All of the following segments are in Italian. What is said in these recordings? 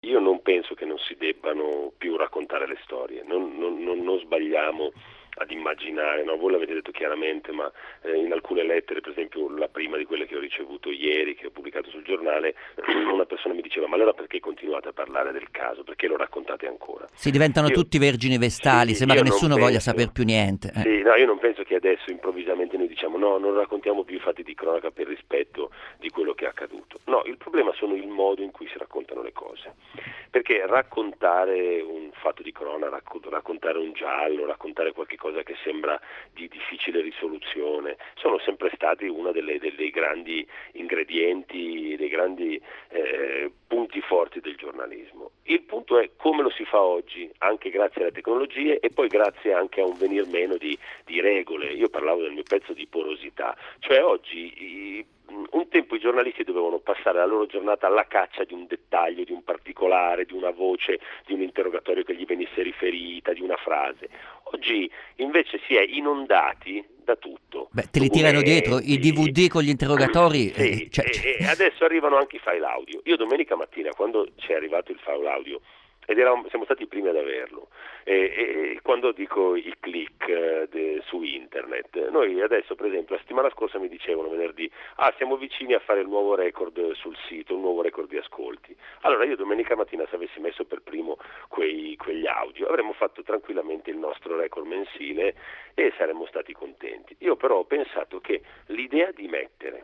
Io non penso che non si debbano più raccontare le storie, non sbagliamo ad immaginare, no? Voi l'avete detto chiaramente, ma in alcune lettere, per esempio la prima di quelle che ho ricevuto ieri, che ho pubblicato sul giornale, una persona mi diceva: ma allora perché continuate a parlare del caso? Perché lo raccontate ancora? Si diventano Io, tutti vergini vestali, sì, sembra che io non nessuno voglia saper penso. più niente. Sì, no, io non penso che adesso improvvisamente noi diciamo no, non raccontiamo più i fatti di cronaca per rispetto di quello che è accaduto. No, il problema sono il modo in cui si raccontano le cose. Perché raccontare un fatto di cronaca, raccontare un giallo, raccontare qualche cosa che sembra di difficile risoluzione, sono sempre stati uno dei grandi ingredienti, dei grandi punti forti del giornalismo. Il punto è come lo si fa oggi, anche grazie alle tecnologie e poi grazie anche a un venir meno di regole. Io parlavo del mio pezzo di porosità, cioè oggi un tempo i giornalisti dovevano passare la loro giornata alla caccia di un dettaglio, di un particolare, di una voce, di un interrogatorio che gli venisse riferita, di una frase. Oggi invece si è inondati da tutto, Beh, te li tirano dietro i documenti. DVD con gli interrogatori, Sì, e adesso arrivano anche i file audio. Io domenica mattina, quando ci è arrivato il file audio, siamo stati i primi ad averlo, e quando dico i click su internet, noi adesso per esempio la settimana scorsa mi dicevano venerdì, siamo vicini a fare il nuovo record sul sito, il nuovo record di ascolti. Allora io domenica mattina, se avessi messo per primo quegli audio, avremmo fatto tranquillamente il nostro record mensile e saremmo stati contenti. Io però ho pensato che l'idea di mettere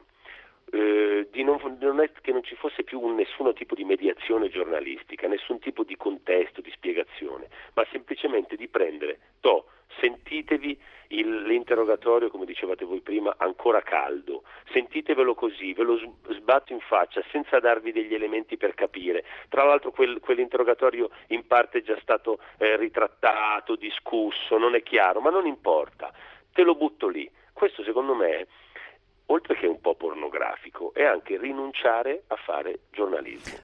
che non ci fosse più nessun tipo di mediazione giornalistica, nessun tipo di contesto, di spiegazione, ma semplicemente di prendere, sentitevi l'interrogatorio, come dicevate voi prima, ancora caldo, sentitevelo così, ve lo sbatto in faccia senza darvi degli elementi per capire. Tra l'altro quell'interrogatorio in parte è già stato ritrattato, discusso, non è chiaro, ma non importa, te lo butto lì. Questo secondo me, oltre che un po' pornografico, è anche rinunciare a fare giornalismo.